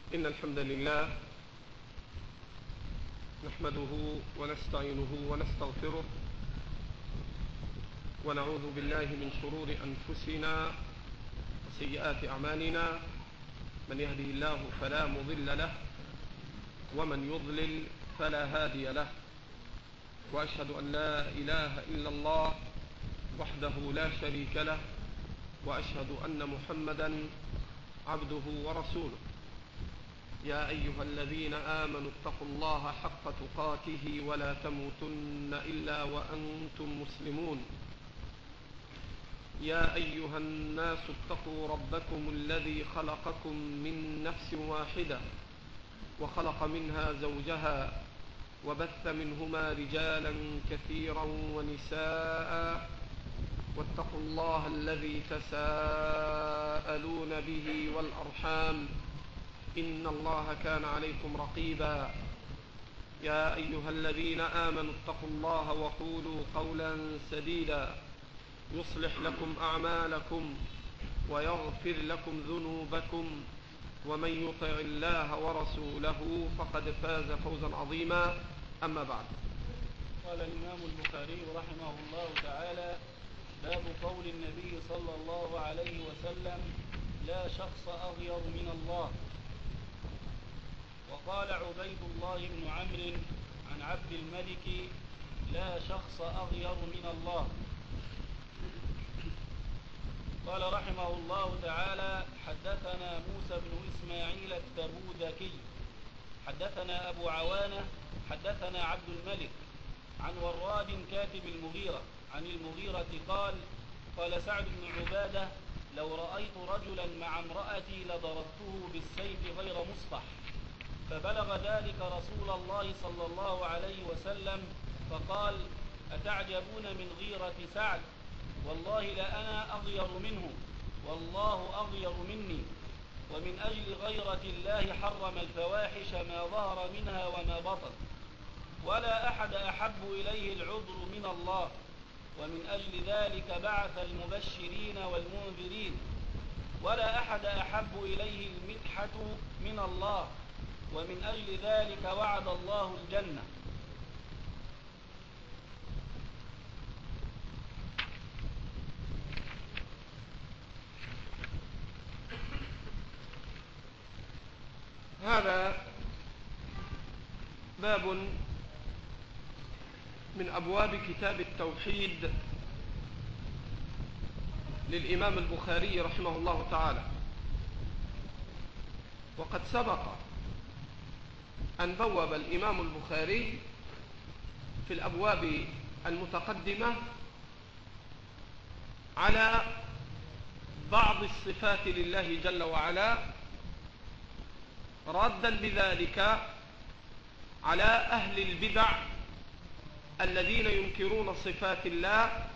إن الحمد لله نحمده ونستعينه ونستغفره ونعوذ بالله من شرور أنفسنا وسيئات أعمالنا. من يهده الله فلا مضل له ومن يضلل فلا هادي له، وأشهد أن لا إله إلا الله وحده لا شريك له، وأشهد أن محمدا عبده ورسوله. يا أيها الذين آمنوا اتقوا الله حق تقاته ولا تموتن إلا وأنتم مسلمون. يا أيها الناس اتقوا ربكم الذي خلقكم من نفس واحدة وخلق منها زوجها وبث منهما رجالا كثيرا ونساء، واتقوا الله الذي تساءلون به والأرحام إن الله كان عليكم رقيبا. يا أيها الذين آمنوا اتقوا الله وقولوا قولا سديدا يصلح لكم أعمالكم ويغفر لكم ذنوبكم، ومن يطع الله ورسوله فقد فاز فوزا عظيما. أما بعد، قال الإمام البخاري رحمه الله تعالى: باب قول النبي صلى الله عليه وسلم: لا شخص أغير من الله. وقال عبيد الله بن عمرو عن عبد الملك: لا شخص أغير من الله. قال رحمه الله تعالى: حدثنا موسى بن إسماعيل التبوذكي حدثنا أبو عوانة حدثنا عبد الملك عن وراد كاتب المغيرة عن المغيرة قال: قال سعد بن عبادة: لو رأيت رجلا مع امرأتي لضربته بالسيف غير مصفح. فبلغ ذلك رسول الله صلى الله عليه وسلم فقال: أتعجبون من غيرة سعد؟ والله لأنا أغير منه، والله أغير مني. ومن أجل غيرة الله حرم الفواحش ما ظهر منها وما بطن، ولا أحد أحب إليه العذر من الله. ومن أجل ذلك بعث المبشرين والمنذرين، ولا أحد أحب إليه المدحة من الله. ومن أجل ذلك وعد الله الجنة. هذا باب من أبواب كتاب التوحيد للإمام البخاري رحمه الله تعالى. وقد سبق أن بوب الإمام البخاري في الأبواب المتقدمة على بعض الصفات لله جل وعلا، ردا بذلك على أهل البدع الذين ينكرون صفات الله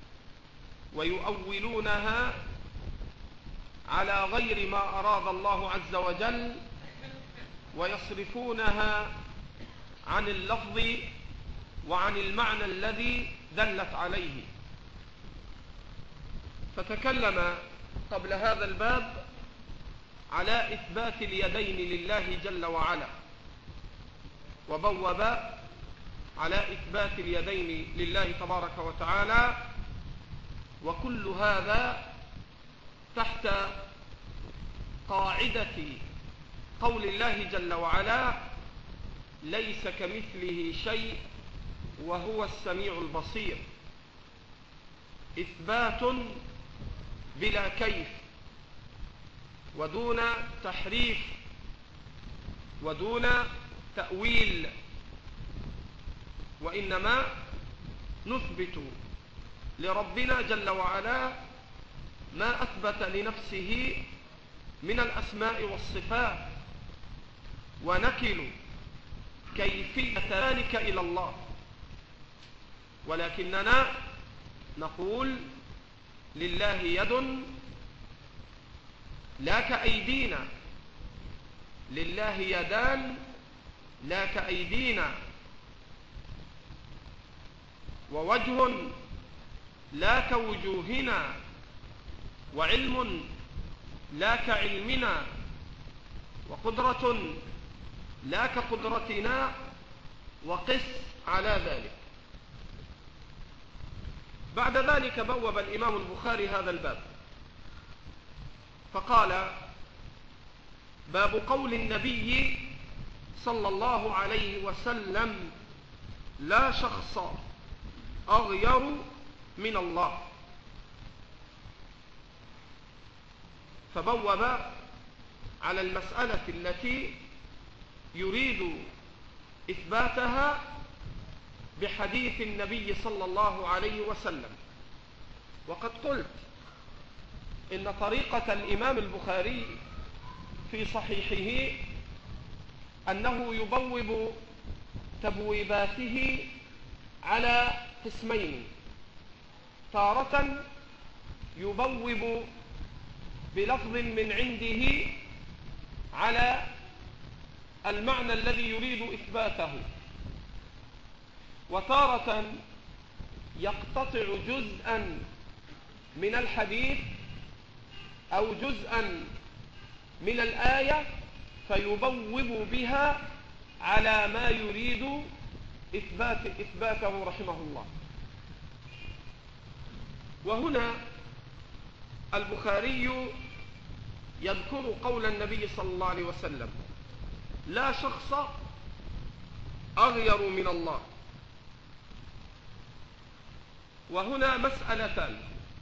ويؤولونها على غير ما أراد الله عز وجل، ويصرفونها عن اللفظ وعن المعنى الذي دلت عليه. فتكلم قبل هذا الباب على إثبات اليدين لله جل وعلا، وبوب على إثبات اليدين لله تبارك وتعالى، وكل هذا تحت قاعدة قول الله جل وعلا: ليس كمثله شيء وهو السميع البصير. إثبات بلا كيف ودون تحريف ودون تأويل، وإنما نثبت لربنا جل وعلا ما أثبت لنفسه من الأسماء والصفات، ونكل كيفية ذلك إلى الله. ولكننا نقول: لله يد لا كأيدينا، لله يدان لا كأيدينا، ووجه لا كوجوهنا، وعلم لا كعلمنا، وقدرة لا كقدرتنا، وقس على ذلك. بعد ذلك بوب الإمام البخاري هذا الباب فقال: باب قول النبي صلى الله عليه وسلم: لا شخص أغير من الله. فبوب على المسألة التي يريد إثباتها بحديث النبي صلى الله عليه وسلم. وقد قلت إن طريقة الإمام البخاري في صحيحه أنه يبوب تبويباته على قسمين: تارة يبوب بلفظ من عنده على المعنى الذي يريد إثباته، وتارة يقتطع جزءا من الحديث أو جزءا من الآية فيبوب بها على ما يريد إثباته رحمه الله. وهنا البخاري يذكر قول النبي صلى الله عليه وسلم: لا شخص أغير من الله. وهنا مسألتان: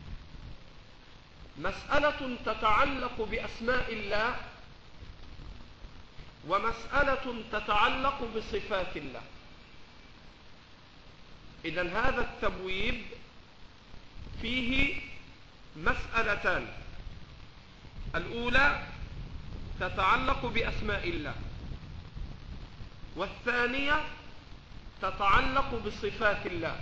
مسألة تتعلق بأسماء الله، ومسألة تتعلق بصفات الله. إذن هذا التبويب فيه مسألتان: الأولى تتعلق بأسماء الله، والثانية تتعلق بصفات الله.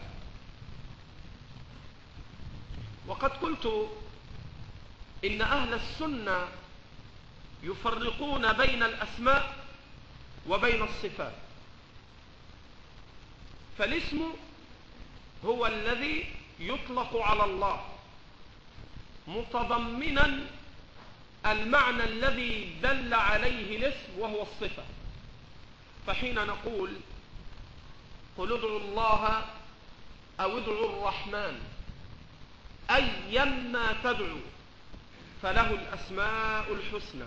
وقد قلت إن أهل السنة يفرقون بين الأسماء وبين الصفات. فالاسم هو الذي يطلق على الله متضمنا المعنى الذي دل عليه الاسم وهو الصفة. فحين نقول: قل ادعوا الله أو ادعوا الرحمن أيما تدعو فله الأسماء الحسنى.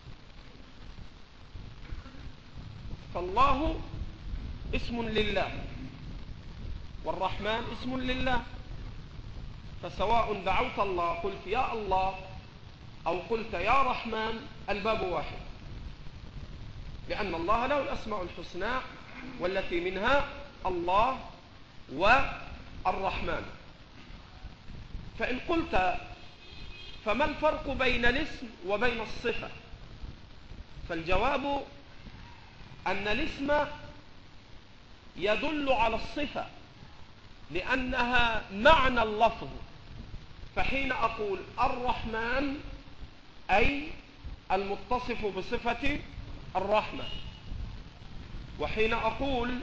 فالله اسم لله، والرحمن اسم لله، فسواء دعوت الله قلت يا الله أو قلت يا رحمن الباب واحد، لأن الله له الأسماء الحسنى والتي منها الله والرحمن. فإن قلت فما الفرق بين الاسم وبين الصفة؟ فالجواب أن الاسم يدل على الصفة لأنها معنى اللفظ. فحين أقول الرحمن أي المتصف بصفة الرحمة، وحين أقول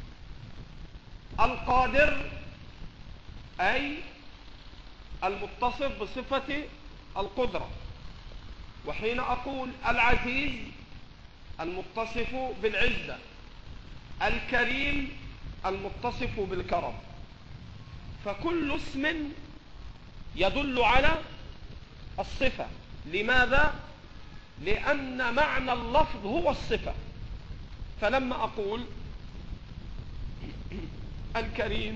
القادر أي المتصف بصفة القدرة، وحين أقول العزيز المتصف بالعزة، الكريم المتصف بالكرم. فكل اسم يدل على الصفة. لماذا؟ لأن معنى اللفظ هو الصفة. فلما أقول الكريم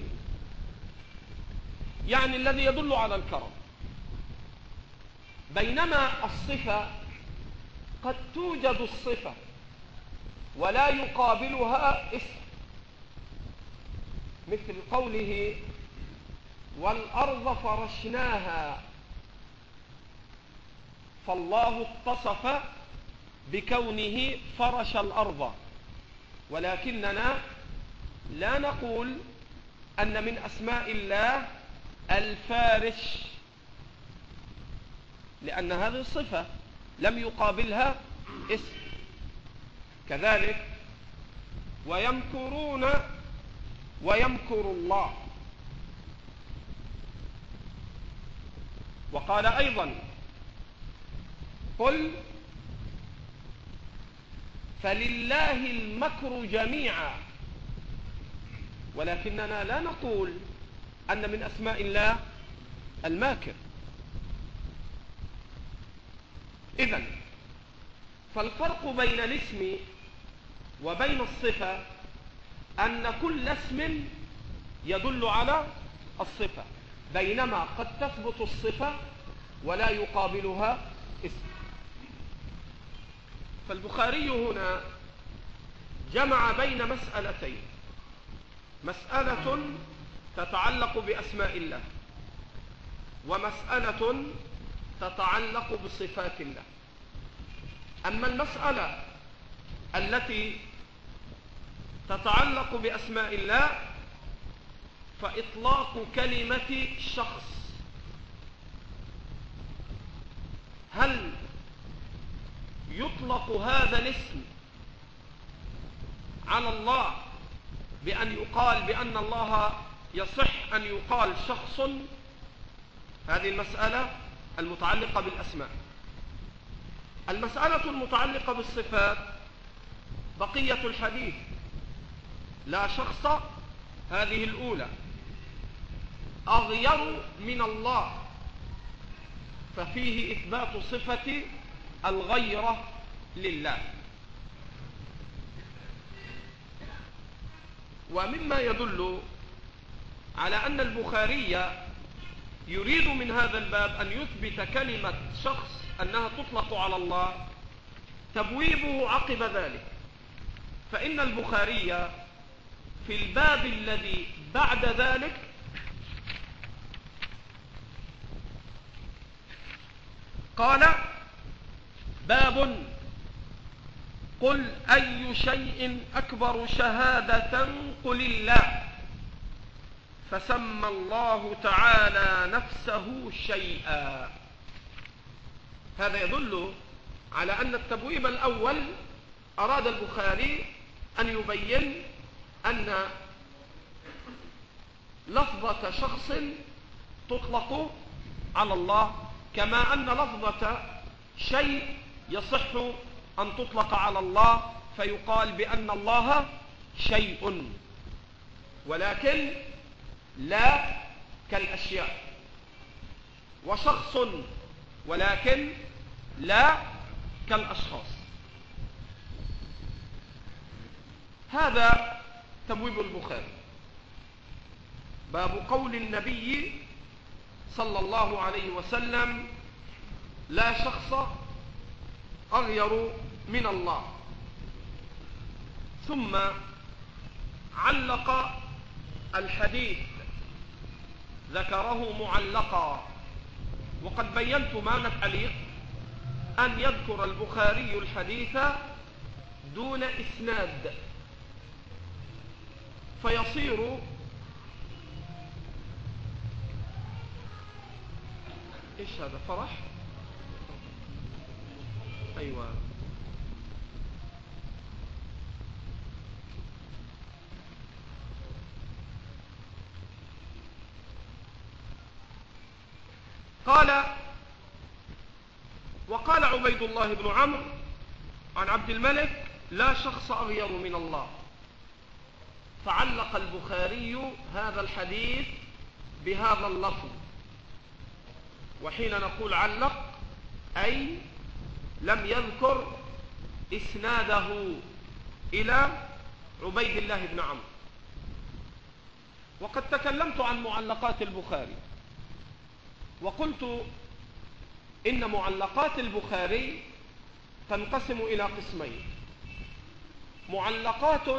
يعني الذي يدل على الكرم، بينما الصفة قد توجد الصفة ولا يقابلها اسم، مثل قوله والأرض فرشناها، فالله اتصف بكونه فرش الأرض، ولكننا لا نقول أن من أسماء الله الفارش، لأن هذه الصفة لم يقابلها اسم. كذلك ويمكرون ويمكر الله. وقال أيضا قل فلله المكر جميعا، ولكننا لا نقول أن من أسماء الله الماكر. إذن فالفرق بين الاسم وبين الصفة أن كل اسم يدل على الصفة، بينما قد تثبت الصفة ولا يقابلها اسم. فالبخاري هنا جمع بين مسألتين: مسألة تتعلق بأسماء الله، ومسألة تتعلق بصفات الله. أما المسألة التي تتعلق بأسماء الله فإطلاق كلمة شخص، هل يطلق هذا الاسم على الله بأن يقال بأن الله يصح أن يقال شخص؟ هذه المسألة المتعلقة بالأسماء. المسألة المتعلقة بالصفات بقية الحديث: لا شخص، هذه الأولى، أغير من الله، ففيه إثبات صفة الغيرة لله. ومما يدل على أن البخاري يريد من هذا الباب أن يثبت كلمة شخص أنها تطلق على الله تبويبه عقب ذلك، فإن البخاري في الباب الذي بعد ذلك قال: باب قل أي شيء أكبر شهادة قل الله، فسمى الله تعالى نفسه شيئا. هذا يدل على أن التبويب الأول أراد البخاري أن يبين أن لفظة شخص تطلق على الله، كما أن لفظة شيء يصح أن تطلق على الله فيقال بأن الله شيء، ولكن لا كالأشياء، وشخص ولكن لا كالأشخاص. هذا تبويب البخاري. باب قول النبي صلى الله عليه وسلم: لا شخص أغير من الله. ثم علق الحديث، ذكره معلقا. وقد بينت معنى التعليق: أن يذكر البخاري الحديث دون إسناد، فيصير إيش هذا؟ فرح؟ أيوة. قال: وقال عبيد الله بن عمرو عن عبد الملك: لا شخص أغير من الله. فعلق البخاري هذا الحديث بهذا اللفظ. وحين نقول علق أي لم يذكر إسناده إلى عبيد الله بن عمرو. وقد تكلمت عن معلقات البخاري وقلت إن معلقات البخاري تنقسم إلى قسمين: معلقات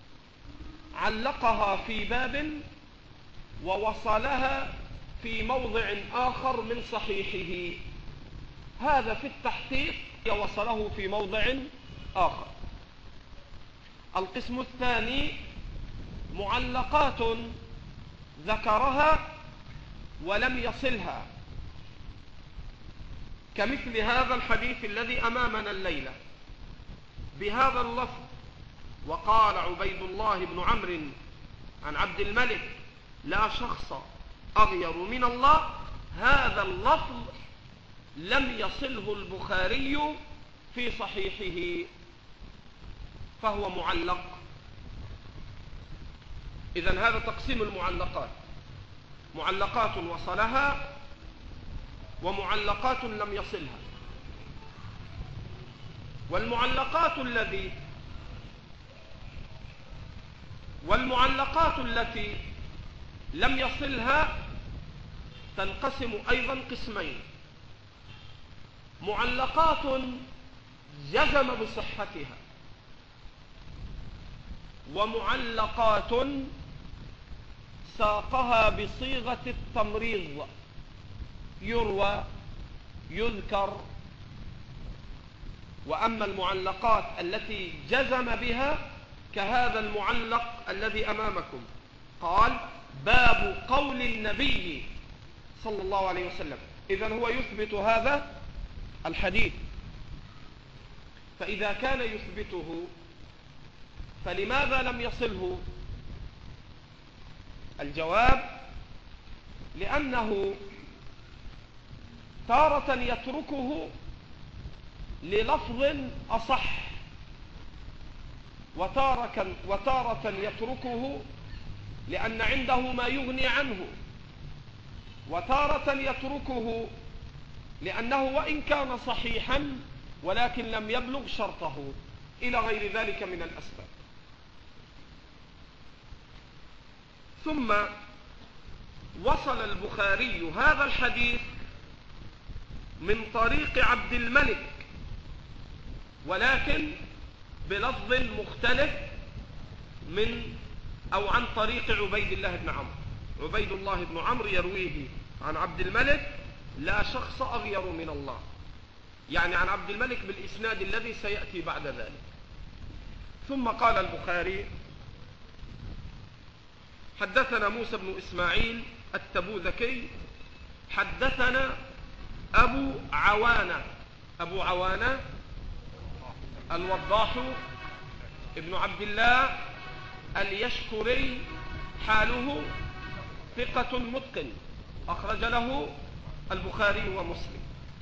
علقها في باب ووصلها في موضع آخر من صحيحه، هذا في التحقيق وصله في موضع آخر. القسم الثاني معلقات ذكرها ولم يصلها، كمثل هذا الحديث الذي أمامنا الليلة بهذا اللفظ: وقال عبيد الله بن عمرو عن عبد الملك: لا شخص أغير من الله. هذا اللفظ لم يصله البخاري في صحيحه. فهو معلق. إذن هذا تقسيم المعلقات: معلقات وصلها ومعلقات لم يصلها. والمعلقات التي لم يصلها تنقسم أيضا قسمين: معلقات جزم بصحتها، ومعلقات ساقها بصيغة التمريض، يروى يذكر. وأما المعلقات التي جزم بها كهذا المعلق الذي أمامكم، قال: باب قول النبي صلى الله عليه وسلم. إذن هو يثبت هذا الحديث، فإذا كان يثبته فلماذا لم يصله؟ الجواب: لأنه تارة يتركه للفظ أصح، وتارة يتركه لأن عنده ما يغني عنه، وتارة يتركه لأنه وإن كان صحيحا ولكن لم يبلغ شرطه، إلى غير ذلك من الأسباب. ثم وصل البخاري هذا الحديث من طريق عبد الملك، ولكن بلفظ مختلف عن طريق عبيد الله بن عمرو. عبيد الله بن عمرو يرويه عن عبد الملك: لا شخص أغير من الله، يعني عن عبد الملك بالإسناد الذي سيأتي بعد ذلك. ثم قال البخاري: حدثنا موسى بن إسماعيل التبوذكي حدثنا أبو عوانة الوضاح ابن عبد الله اليشكري، حاله ثقة متقن، أخرج له البخاري ومسلم.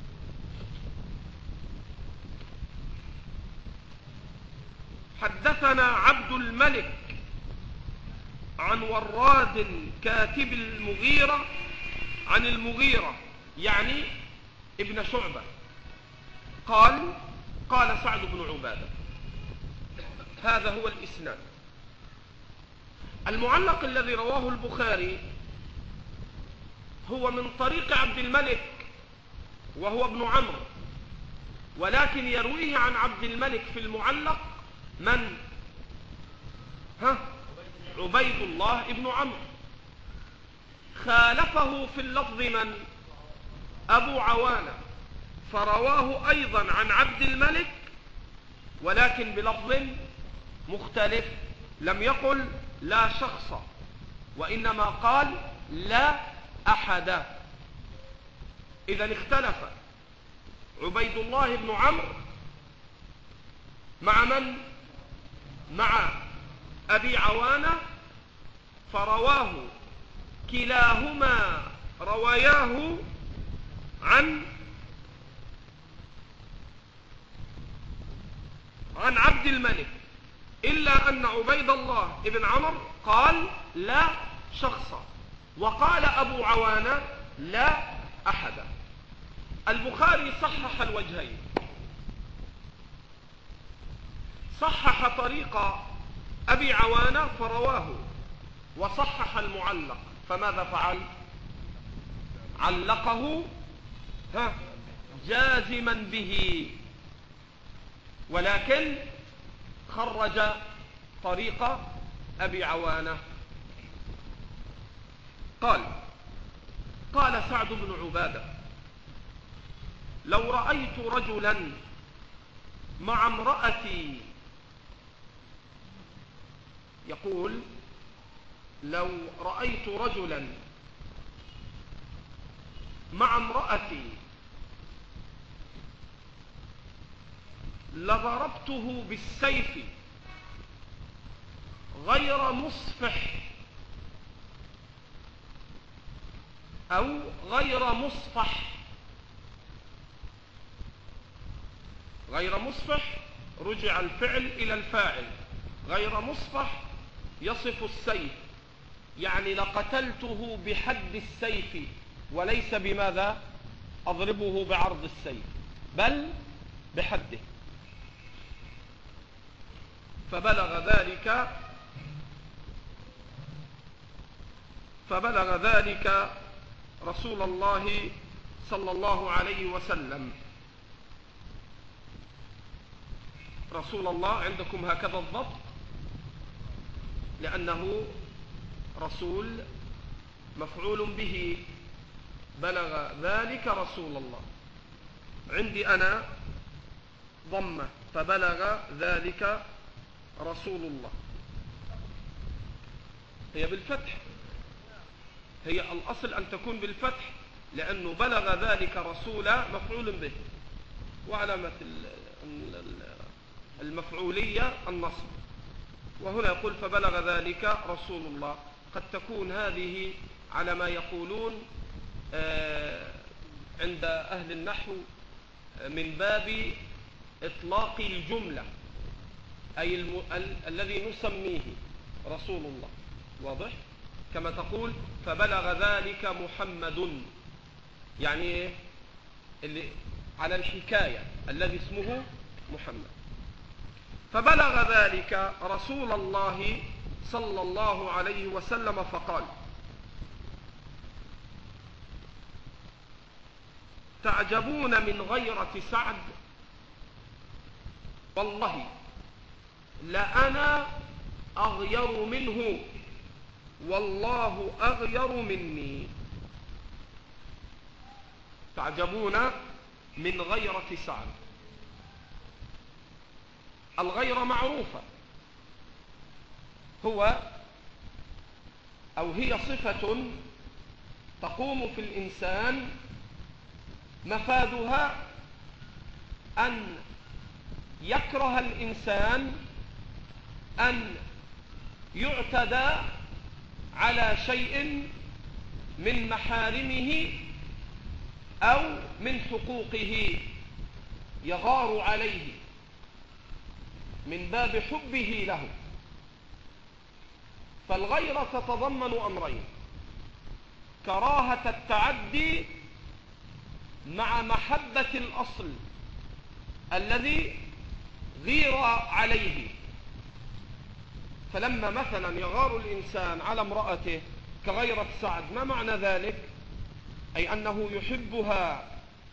حدثنا عبد الملك عن وراد كاتب المغيرة عن المغيرة يعني ابن شعبة قال سعد بن عبادة. هذا هو الإسناد. المعلق الذي رواه البخاري هو من طريق عبد الملك وهو ابن عمرو، ولكن يرويه عن عبد الملك في المعلق من؟ عبيد الله ابن عمرو. خالفه في اللفظ من؟ أبو عوانة، فرواه أيضا عن عبد الملك ولكن بلفظ مختلف، لم يقل لا شخص، وإنما قال لا أحد. إذن اختلف عبيد الله بن عمرو مع من؟ مع أبي عوانة، فرواه كلاهما رواياه عن عبد الملك، إلا أن عبيد الله بن عمرو قال لا شخص، وقال أبو عوانة لا أحد. البخاري صحح الوجهين، صحح طريق أبي عوانة فرواه، وصحح المعلق، فماذا فعل؟ علقه جازما به، ولكن خرج طريق أبي عوانة. قال سعد بن عبادة: لو رأيت رجلا مع امرأتي، يقول: لو رأيت رجلا مع امرأتي لضربته بالسيف غير مصفح أو غير مصفح. غير مصفح رجع الفعل إلى الفاعل، غير مصفح يصف السيف، يعني لقتلته بحد السيف وليس بماذا أضربه بعرض السيف بل بحده. فبلغ ذلك رسول الله صلى الله عليه وسلم. رسول الله عندكم هكذا الضبط، لأنه رسول مفعول به، بلغ ذلك رسول الله. عندي أنا ضمة، فبلغ ذلك رسول الله، هي بالفتح، هي الأصل أن تكون بالفتح، لأنه بلغ ذلك رسول مفعول به، وعلامة المفعولية النصب. وهنا يقول فبلغ ذلك رسول الله. قد تكون هذه على ما يقولون عند أهل النحو من باب إطلاق الجملة، أي الذي نسميه رسول الله، واضح؟ كما تقول فبلغ ذلك محمد، يعني اللي على الحكاية الذي اسمه محمد. فبلغ ذلك رسول الله صلى الله عليه وسلم فقال: تعجبون من غيرة سعد، والله لأنا أغير منه والله أغير مني. تعجبون من غيرة سعد. الغيرة معروفة، هي صفة تقوم في الإنسان مفادها أن يكره الإنسان أن يعتدى على شيء من محارمه أو من حقوقه، يغار عليه من باب حبه له. فالغيرة تتضمن أمرين: كراهة التعدي مع محبة الأصل الذي غير عليه. فلما مثلا يغار الإنسان على امرأته كغيرة سعد، ما معنى ذلك؟ أي أنه يحبها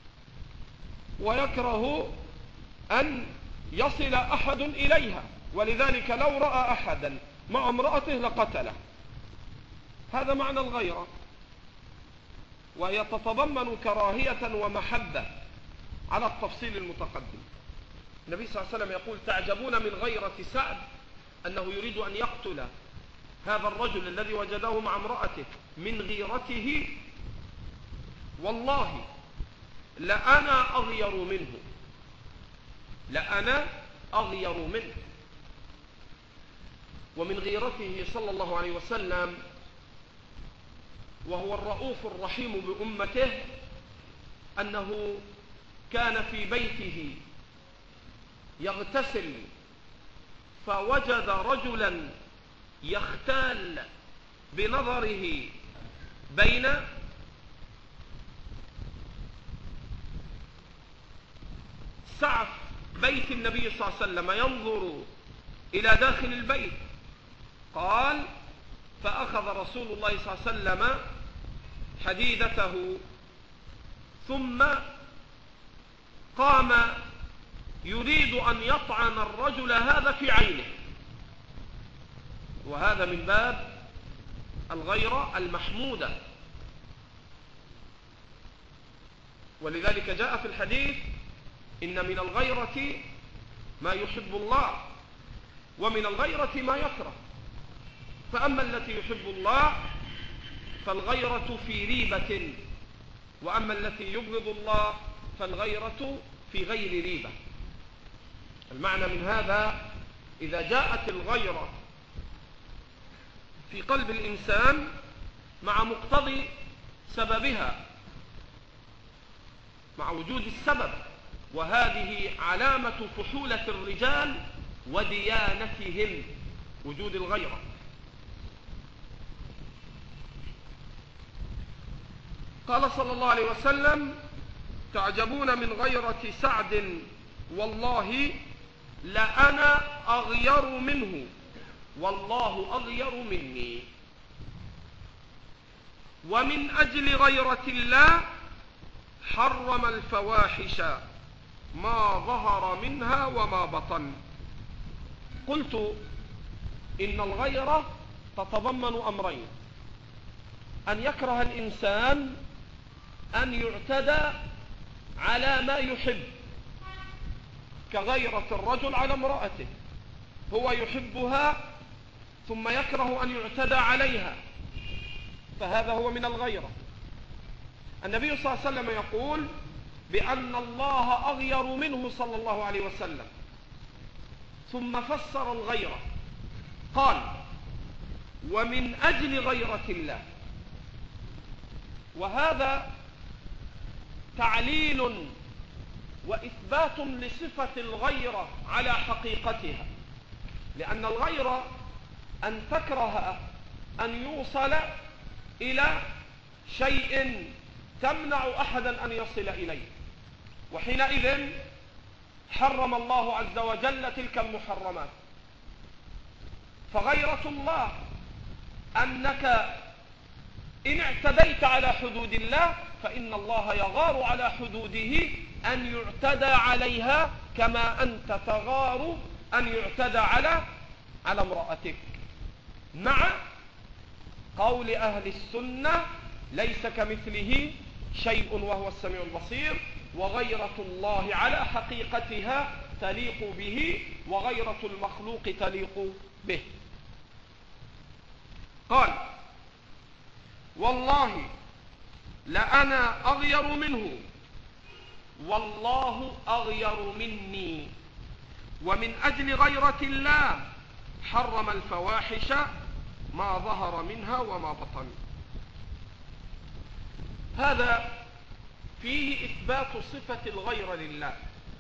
ويكره أن يصل أحد إليها، ولذلك لو رأى أحدا مع امرأته لقتله. هذا معنى الغيرة، وهي تتضمن كراهية ومحبة على التفصيل المتقدم. النبي صلى الله عليه وسلم يقول: تعجبون من غيرة سعد، أنه يريد أن يقتل هذا الرجل الذي وجده مع امرأته من غيرته. والله لأنا أغير منه، لأنا أغير منه. ومن غيرته صلى الله عليه وسلم، وهو الرؤوف الرحيم بأمته، أنه كان في بيته يغتسل فوجد رجلا يختال بنظره بين سعف بيت النبي صلى الله عليه وسلم ينظر إلى داخل البيت. قال: فأخذ رسول الله صلى الله عليه وسلم حديدته ثم قام يريد أن يطعن الرجل هذا في عينه. وهذا من باب الغيرة المحمودة. ولذلك جاء في الحديث: إن من الغيرة ما يحب الله ومن الغيرة ما يكره. فأما التي يحب الله فالغيرة في ريبة، وأما التي يبغض الله فالغيرة في غير ريبة. المعنى من هذا: إذا جاءت الغيرة في قلب الإنسان مع مقتضي سببها، مع وجود السبب، وهذه علامة فحولة الرجال وديانتهم، وجود الغيرة. قال صلى الله عليه وسلم: تعجبون من غيرة سعد، والله لأنا أغير منه والله أغير مني. ومن أجل غيرة الله حرم الفواحش ما ظهر منها وما بطن. قلت إن الغيرة تتضمن أمرين: أن يكره الإنسان أن يعتدى على ما يحب، كغيرة الرجل على امرأته، هو يحبها ثم يكره أن يعتدى عليها، فهذا هو من الغيرة. النبي صلى الله عليه وسلم يقول بأن الله أغير منه صلى الله عليه وسلم، ثم فسر الغيرة قال: ومن أجل غيرة الله. وهذا تعليل وإثبات لصفة الغيرة على حقيقتها، لأن الغيرة أن تكره أن يوصل إلى شيء تمنع أحدا أن يصل إليه، وحينئذ حرم الله عز وجل تلك المحرمات. فغيرة الله أنك إن اعتديت على حدود الله فإن الله يغار على حدوده أن يعتدى عليها، كما أنت تغار أن يعتدى على امرأتك، مع قول أهل السنة: ليس كمثله شيء وهو السميع البصير. وغيرة الله على حقيقتها تليق به، وغيرة المخلوق تليق به. قال: والله لأنا أغير منه والله أغير مني. ومن أجل غيرة الله حرم الفواحش ما ظهر منها وما بطن. هذا فيه إثبات صفة الغيرة لله.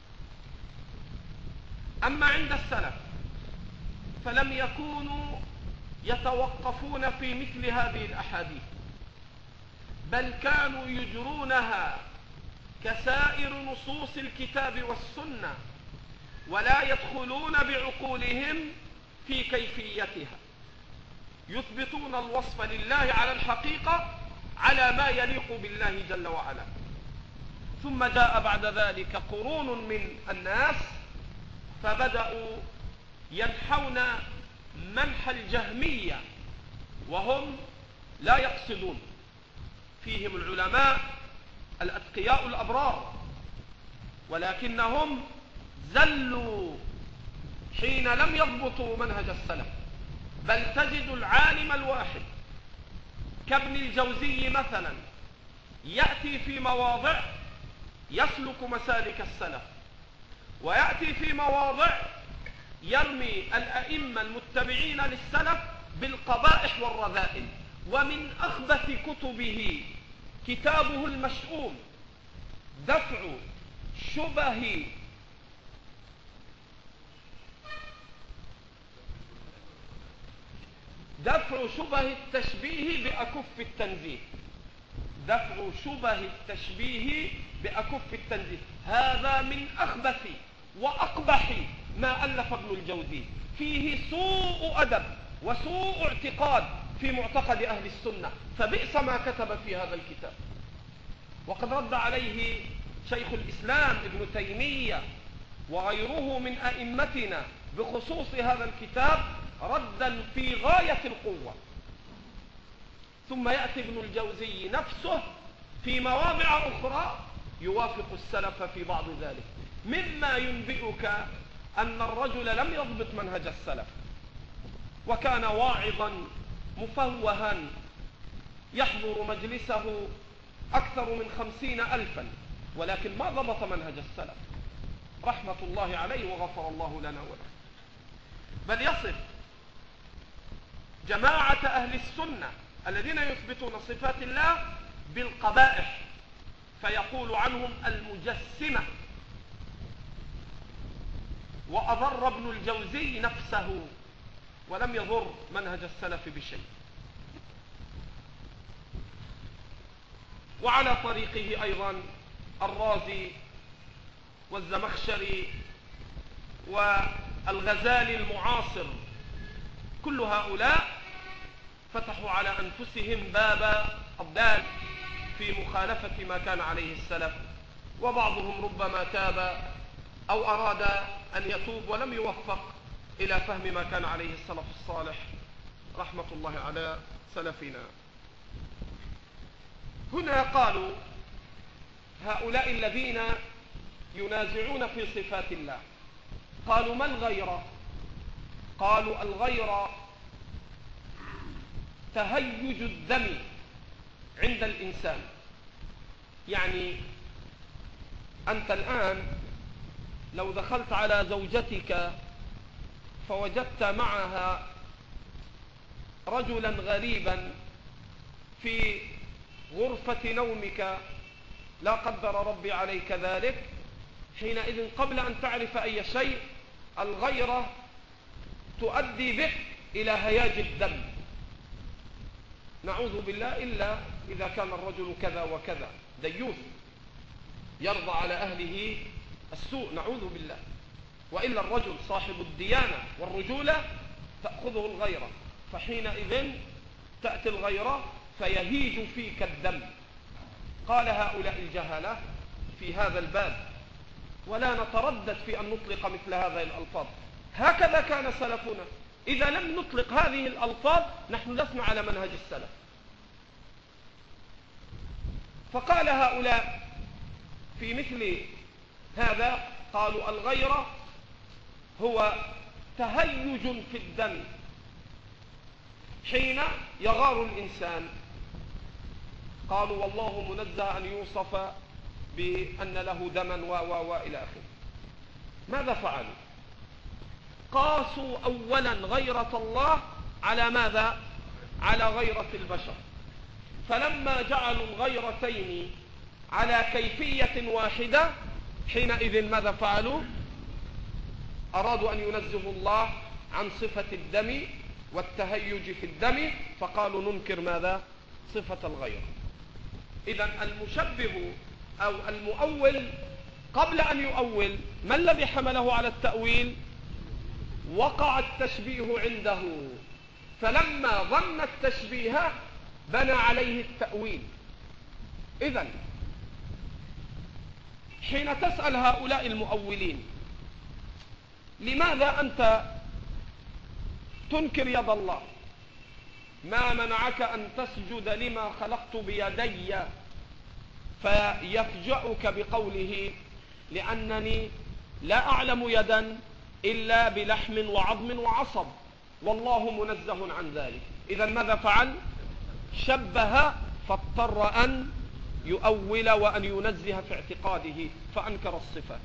أما عند السلف فلم يكونوا يتوقفون في مثل هذه الأحاديث، بل كانوا يجرونها كسائر نصوص الكتاب والسنة، ولا يدخلون بعقولهم في كيفيتها، يثبتون الوصف لله على الحقيقة على ما يليق بالله جل وعلا. ثم جاء بعد ذلك قرون من الناس فبدأوا ينحون منح الجهمية، وهم لا يقصدون، فيهم العلماء الأتقياء الأبرار، ولكنهم زلوا حين لم يضبطوا منهج السلف. بل تجد العالم الواحد كابن الجوزي مثلا يأتي في مواضع يسلك مسالك السلف، ويأتي في مواضع يرمي الأئمة المتبعين للسلف بالقبائح والرذائل. ومن أخبث كتبه كتابه المشؤوم دفع شبه التشبيه بأكف التنزيه. دفع شبه التشبيه بأكف التنزيه، هذا من أخبث وأقبح ما ألف ابن الجوزي. فيه سوء أدب وسوء اعتقاد في معتقد أهل السنة، فبئس ما كتب في هذا الكتاب. وقد رد عليه شيخ الإسلام ابن تيمية وغيره من أئمتنا بخصوص هذا الكتاب ردا في غاية القوة. ثم يأتي ابن الجوزي نفسه في مواضع أخرى يوافق السلف في بعض ذلك، مما ينبئك أن الرجل لم يضبط منهج السلف، وكان واعظا مفوها يحضر مجلسه أكثر من 50,000، ولكن ما ضبط منهج السلف رحمة الله عليه وغفر الله لنا وله. بل يصف جماعة أهل السنة الذين يثبتون صفات الله بالقبائح، فيقول عنهم المجسمة، وأضر ابن الجوزي نفسه ولم يضر منهج السلف بشيء. وعلى طريقه أيضا الرازي والزمخشري والغزالي المعاصر، كل هؤلاء فتحوا على أنفسهم باب الضلال في مخالفة ما كان عليه السلف، وبعضهم ربما تاب أو أراد أن يتوب ولم يوفق إلى فهم ما كان عليه السلف الصالح رحمة الله على سلفنا. هنا قالوا هؤلاء الذين ينازعون في صفات الله، قالوا ما الغيرة؟ قالوا الغيرة تهيج الدم عند الإنسان. يعني أنت الآن لو دخلت على زوجتك فوجدت معها رجلا غريبا في غرفة نومك، لا قدر ربي عليك ذلك، حينئذ قبل أن تعرف أي شيء الغيرة تؤدي بك إلى هياج الدم، نعوذ بالله، إلا إذا كان الرجل كذا وكذا ديوث يرضى على أهله السوء، نعوذ بالله، وإلا الرجل صاحب الديانة والرجولة تأخذه الغيرة، فحينئذ تأتي الغيرة فيهيج فيك الدم. قال هؤلاء الجهلة في هذا الباب، ولا نتردد في أن نطلق مثل هذه الألفاظ، هكذا كان سلفنا، إذا لم نطلق هذه الألفاظ نحن لسنا على منهج السلف. فقال هؤلاء في مثل هذا، قالوا الغيرة هو تهيج في الدم حين يغار الإنسان. قالوا والله منزه أن يوصف بأن له دما وإلى آخره. ماذا فعلوا؟ قاسوا أولا غيرة الله على ماذا؟ على غيرة البشر، فلما جعلوا الغيرتين على كيفية واحدة حينئذ ماذا فعلوا؟ أرادوا أن ينزهوا الله عن صفة الدم والتهيج في الدم، فقالوا ننكر ماذا؟ صفة الغيرة. إذن المشبه أو المؤول قبل أن يؤول ما الذي حمله على التأويل؟ وقع التشبيه عنده، فلما ظن التشبيه بنى عليه التأويل. إذن حين تسأل هؤلاء المؤولين لماذا أنت تنكر يد الله؟ ما منعك أن تسجد لما خلقت بيدي؟ فيفجأك بقوله لأنني لا أعلم يدا إلا بلحم وعظم وعصب والله منزه عن ذلك. إذن ماذا فعل؟ شبه، فاضطر أن يؤول وأن ينزه في اعتقاده فأنكر الصفات.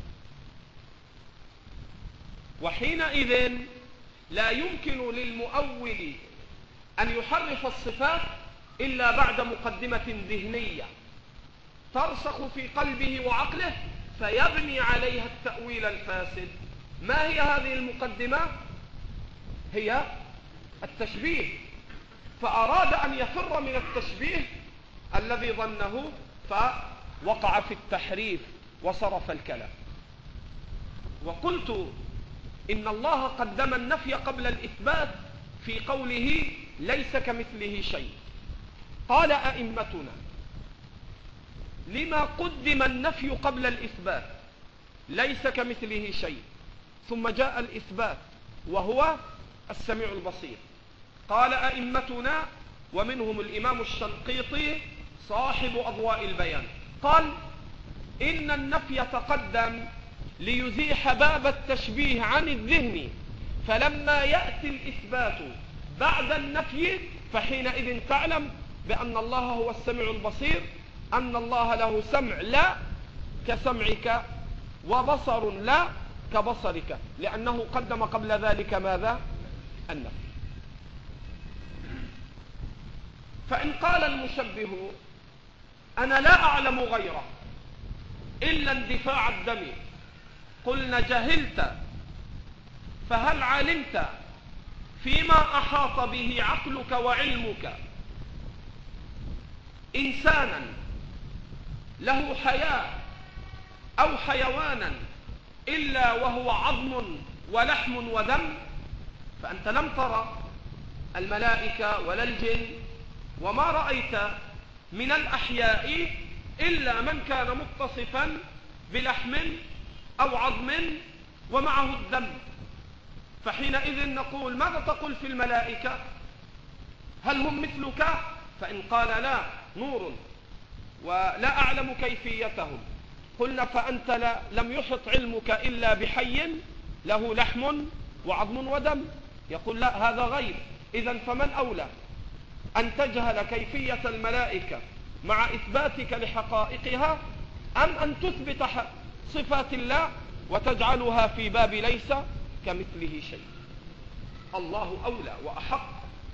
وحينئذ لا يمكن للمؤول أن يحرف الصفات إلا بعد مقدمة ذهنية ترسخ في قلبه وعقله فيبني عليها التأويل الفاسد. ما هي هذه المقدمة؟ هي التشبيه، فأراد أن يفر من التشبيه الذي ظنه فوقع في التحريف وصرف الكلام. وقلت إن الله قدم النفي قبل الإثبات في قوله ليس كمثله شيء. قال أئمتنا لما قدم النفي قبل الإثبات؟ ليس كمثله شيء ثم جاء الإثبات وهو السميع البصير. قال أئمتنا ومنهم الإمام الشنقيطي صاحب أضواء البيان، قال إن النفي تقدم ليزيح باب التشبيه عن الذهن، فلما يأتي الإثبات بعد النفي فحينئذ تعلم بأن الله هو السميع البصير، أن الله له سمع لا كسمعك وبصر لا كبصرك، لأنه قدم قبل ذلك ماذا؟ النفي. فإن قال المشبه أنا لا أعلم غيره إلا اندفاع الدم، قلنا جهلت فهل علمت فيما أحاط به عقلك وعلمك إنسانا له حياة أو حيوانا إلا وهو عظم ولحم ودم؟ فأنت لم ترى الملائكة ولا الجن، وما رأيت من الأحياء إلا من كان متصفا بلحم أو عظم ومعه الدم. فحينئذ نقول ماذا تقول في الملائكة؟ هل هم مثلك؟ فإن قال لا، نور ولا أعلم كيفيتهم، قلنا فأنت لم يحط علمك إلا بحي له لحم وعظم ودم. يقول لا، هذا غير. إذن فمن أولى أن تجهل كيفية الملائكة مع إثباتك لحقائقها، أم أن تثبت صفات الله وتجعلها في باب ليس كمثله شيء؟ الله أولى وأحق.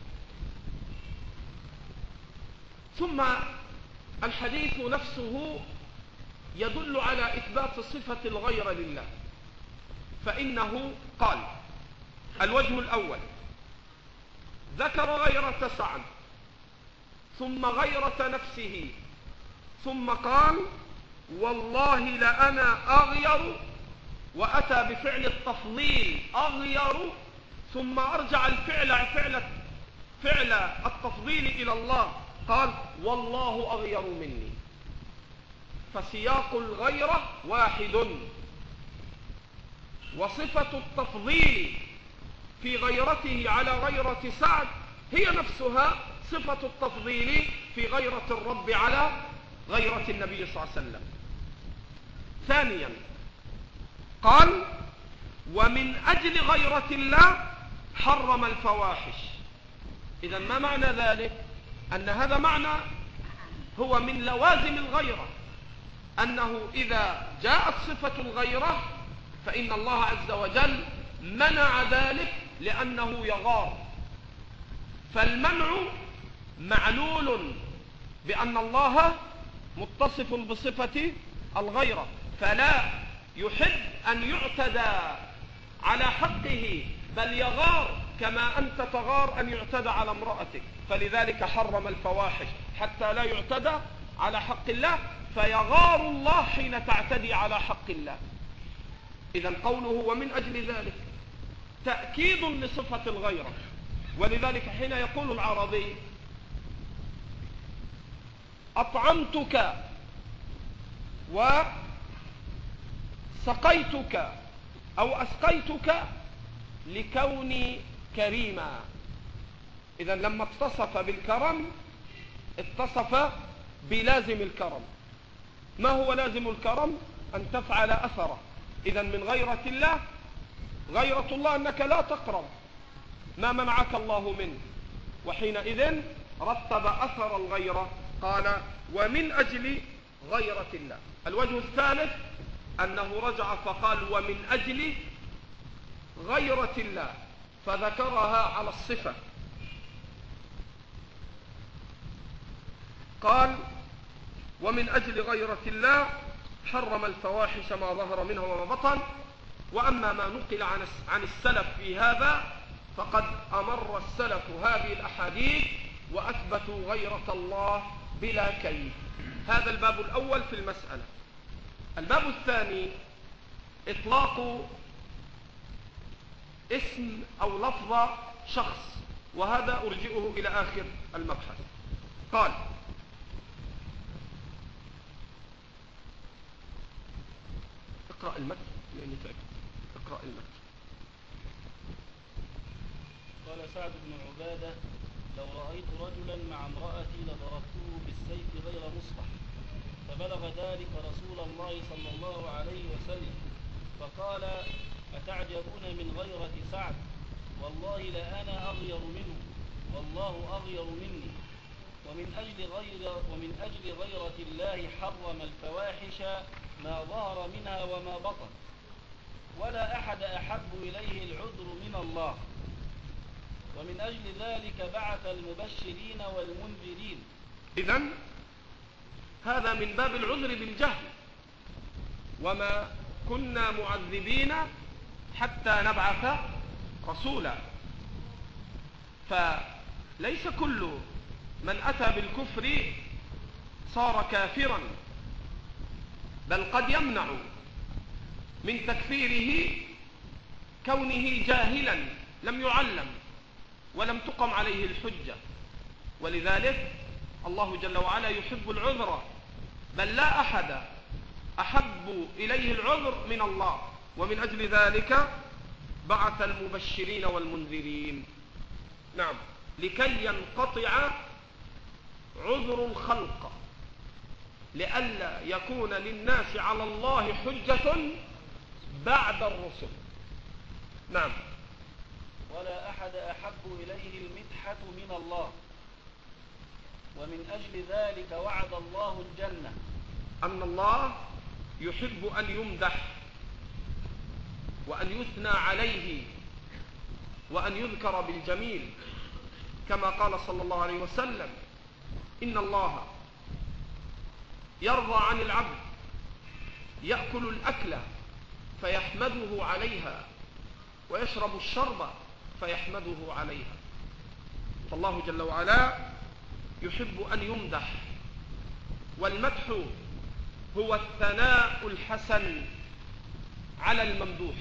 ثم الحديث نفسه يدل على إثبات صفة الغير لله، فإنه قال: الوجه الأول ذكر غيرة سعد ثم غيرة نفسه، ثم قال: والله لأنا أغير، وأتى بفعل التفضيل أغير، ثم أرجع فعل التفضيل إلى الله، قال: والله أغير مني. فسياق الغيرة واحد، وصفة التفضيل في غيرته على غيرة سعد هي نفسها صفة التفضيل في غيرة الرب على غيرة النبي صلى الله عليه وسلم. ثانيا قال: ومن أجل غيرة الله حرم الفواحش. إذا ما معنى ذلك؟ أن هذا معنى هو من لوازم الغيرة، أنه إذا جاءت صفة الغيرة فإن الله عز وجل منع ذلك لأنه يغار. فالمنع معلول بأن الله متصف بصفة الغيرة، فلا يحب أن يعتدى على حقه، بل يغار كما أنت تغار أن يعتدى على امرأتك، فلذلك حرم الفواحش حتى لا يعتدى على حق الله، فيغار الله حين تعتدي على حق الله. إذن قوله ومن أجل ذلك تأكيد لصفة الغيرة. ولذلك حين يقول العربي: أطعمتك وسقيتك أو أسقيتك لكوني كريما. إذن لما اتصف بالكرم اتصف بلازم الكرم. ما هو لازم الكرم؟ أن تفعل أثره. إذن من غيرة الله، غيرة الله أنك لا تقرب ما منعك الله منه، وحينئذ رتب أثر الغيرة، قال: ومن أجل غيرة الله. الوجه الثالث أنه رجع فقال: ومن أجل غيرة الله، فذكرها على الصفة. قال: ومن أجل غيرة الله حرم الفواحش ما ظهر منها وما بطن. وأما ما نقل عن السلف في هذا فقد أمر السلف هذه الأحاديث وأثبتوا غيرة الله بلا كيف. هذا الباب الأول في المسألة. الباب الثاني إطلاق اسم أو لفظ شخص، وهذا أرجئه إلى آخر المبحث. قال: اقرأ المتن لأني تأكد. اقرأ المتن. قال سعد بن عبادة: لو رأيت رجلا مع امرأتي لضربته بالسيف غير مصفح، فبلغ ذلك رسول الله صلى الله عليه وسلم فقال: أتعجبون من غيرة سعد؟ والله لأنا أغير منه، والله أغير مني. ومن أجل غيرة الله حرم الفواحش ما ظهر منها وما بطن، ولا أحد أحب إليه العذر من الله. ومن أجل ذلك بعث المبشرين والمنذرين. إذن هذا من باب العذر بالجهل، وما كنا معذبين حتى نبعث رسولا. فليس كل من أتى بالكفر صار كافرا، بل قد يمنع من تكفيره كونه جاهلا لم يعلم ولم تقم عليه الحجة. ولذلك الله جل وعلا يحب العذر، بل لا أحد أحب إليه العذر من الله، ومن أجل ذلك بعث المبشرين والمنذرين. نعم، لكي ينقطع عذر الخلق، لئلا يكون للناس على الله حجة بعد الرسل. نعم. ولا أحد أحب إليه المدحة من الله، ومن أجل ذلك وعد الله الجنة. أن الله يحب أن يمدح وأن يثنى عليه وأن يذكر بالجميل، كما قال صلى الله عليه وسلم: إن الله يرضى عن العبد يأكل الأكلة فيحمده عليها ويشرب الشرب فيحمده عليها. فالله جل وعلا يحب أن يمدح، والمدح هو الثناء الحسن على الممدوح.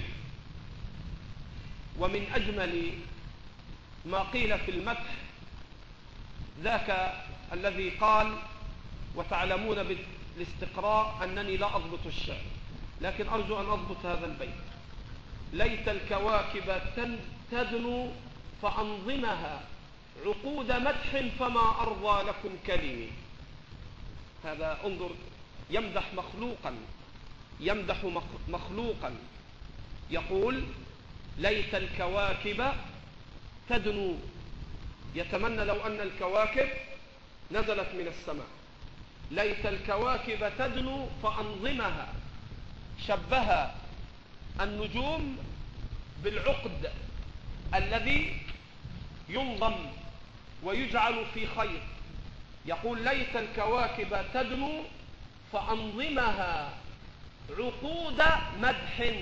ومن أجمل ما قيل في المدح ذاك الذي قال: وتعلمون بالاستقراء أنني لا أضبط الشعر، لكن أرجو أن أضبط هذا البيت: ليت الكواكب تدنو فأنظمها عقود مدح فما أرضى لكم كلمي. هذا انظر، يمدح مخلوقا، يمدح مخلوقا، يقول: ليت الكواكب تدنو، يتمنى لو أن الكواكب نزلت من السماء. ليت الكواكب تدنو فأنظمها، شبه النجوم بالعقد الذي ينظم ويجعل في خيط. يقول: ليت الكواكب تدنو فأنظمها عقود مدح.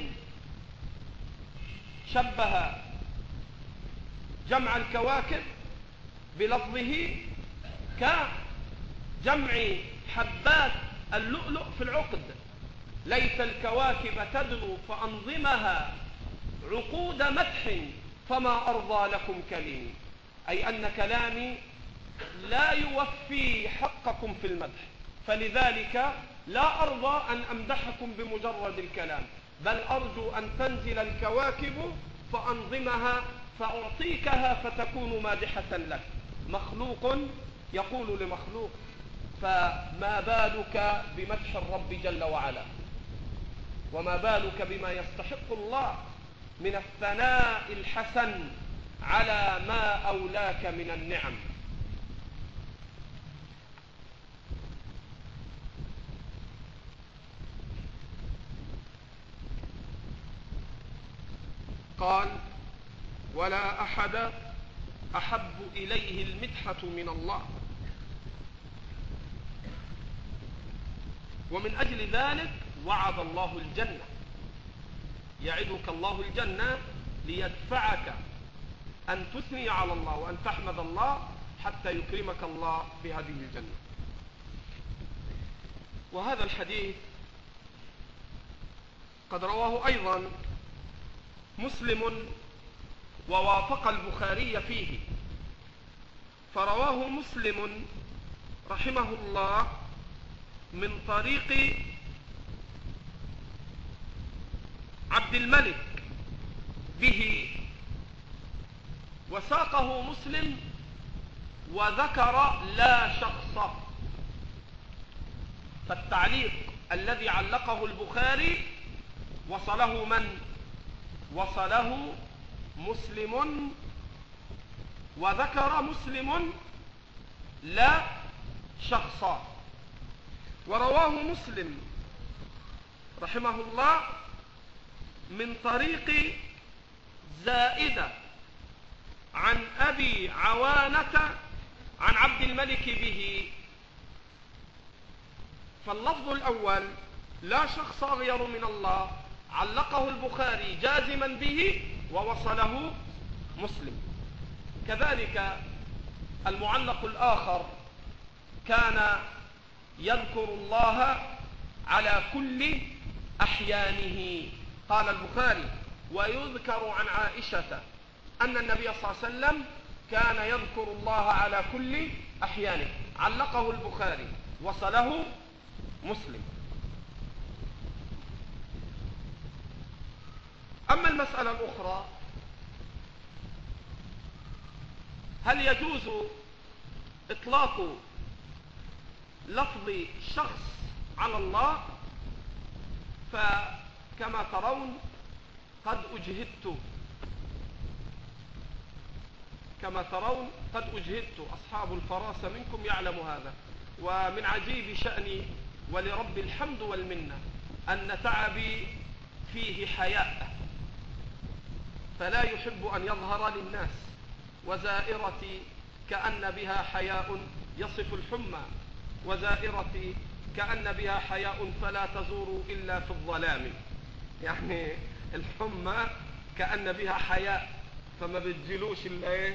شبه جمع الكواكب بلفظه كجمع حبات اللؤلؤ في العقد. ليت الكواكب تدنو فأنظمها عقود مدح فما أرضى لكم كلمي، أي أن كلامي لا يوفي حقكم في المدح، فلذلك لا أرضى أن أمدحكم بمجرد الكلام، بل أرجو أن تنزل الكواكب فأنظمها فأعطيكها فتكون مادحة لك. مخلوق يقول لمخلوق، فما بالك بمدح الرب جل وعلا، وما بالك بما يستحق الله من الثناء الحسن على ما أولاك من النعم. قال: ولا أحد أحب إليه المدحة من الله، ومن أجل ذلك وعد الله الجنة. يعدك الله الجنة ليدفعك أن تثني على الله وأن تحمد الله حتى يكرمك الله بهذه الجنة. وهذا الحديث قد رواه أيضا مسلم ووافق البخاري فيه، فرواه مسلم رحمه الله من طريق عبد الملك به، وساقه مسلم وذكر لا شخص. فالتعليق الذي علقه البخاري وصله من؟ وصله مسلم، وذكر مسلم لا شخص. ورواه مسلم رحمه الله من طريق زائدة عن أبي عوانة عن عبد الملك به. فاللفظ الأول لا شخص أغير من الله علقه البخاري جازما به ووصله مسلم. كذلك المعلق الآخر كان يذكر الله على كل أحيانه. قال البخاري: ويذكر عن عائشة أن النبي صلى الله عليه وسلم كان يذكر الله على كل أحيانه. علقه البخاري، وصله مسلم. أما المسألة الأخرى: هل يجوز إطلاق لفظ شخص على الله؟ فكما ترون قد أجهدت، أصحاب الفراسة منكم يعلم هذا. ومن عجيب شأني ولرب الحمد والمنة أن تعبي فيه حياء، فلا يحب أن يظهر للناس. وزائرتي كأن بها حياء يصف الحمى، وزائرتي كأن بها حياء فلا تزور إلا في الظلام. يعني الحمى كأن بها حياء، فما بتجلوش إلا إيه؟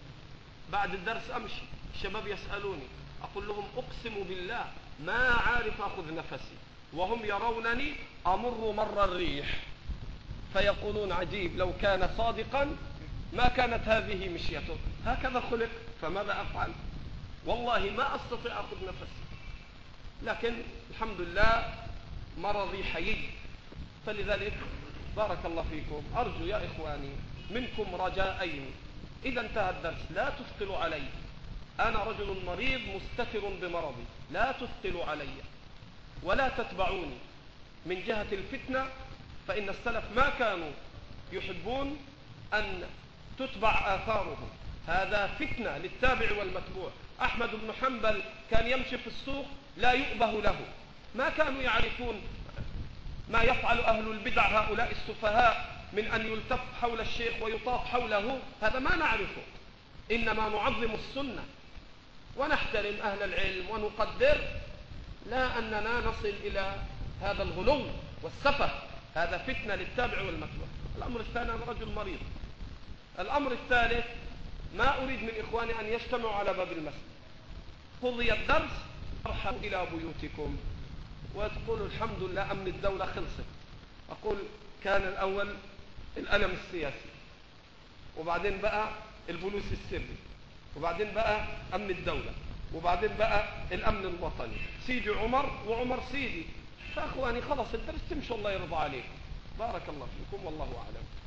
بعد الدرس أمشي، الشباب يسألوني أقول لهم: أقسم بالله ما عارف أخذ نفسي، وهم يرونني أمر مر الريح، فيقولون: عجيب، لو كان صادقا ما كانت هذه مشيته، هكذا خلق، فماذا أفعل؟ والله ما أستطيع أخذ نفسي، لكن الحمد لله مرضي حيي. فلذلك بارك الله فيكم، أرجو يا إخواني منكم رجاءين: إذا انتهى الدرس لا تثقلوا علي، أنا رجل مريض مستتر بمرضي، لا تثقلوا علي ولا تتبعوني من جهة الفتنة، فإن السلف ما كانوا يحبون أن تتبع آثارهم، هذا فتنة للتابع والمتبوع. أحمد بن حنبل كان يمشي في السوق لا يؤبه له، ما كانوا يعرفون ما يفعل أهل البدع هؤلاء السفهاء من أن يلتف حول الشيخ ويطاف حوله، هذا ما نعرفه، إنما نعظم السنة ونحترم أهل العلم ونقدر، لا أننا نصل إلى هذا الغلو والسفه، هذا فتنة للتابع والمتبوع. الأمر الثاني: أنا رجل مريض. الأمر الثالث: ما أريد من إخواني أن يجتمعوا على باب المسجد، قضي الدرس ارحلوا إلى بيوتكم وتقولوا الحمد لله أمن الدولة خلصت. أقول: كان الأول الألم السياسي، وبعدين بقى البوليس السري، وبعدين بقى أمن الدولة، وبعدين بقى الأمن الوطني، سيدي عمر وعمر سيدي. فأخواني خلص الدرس، تمشوا، الله يرضى عليكم. بارك الله فيكم، والله أعلم.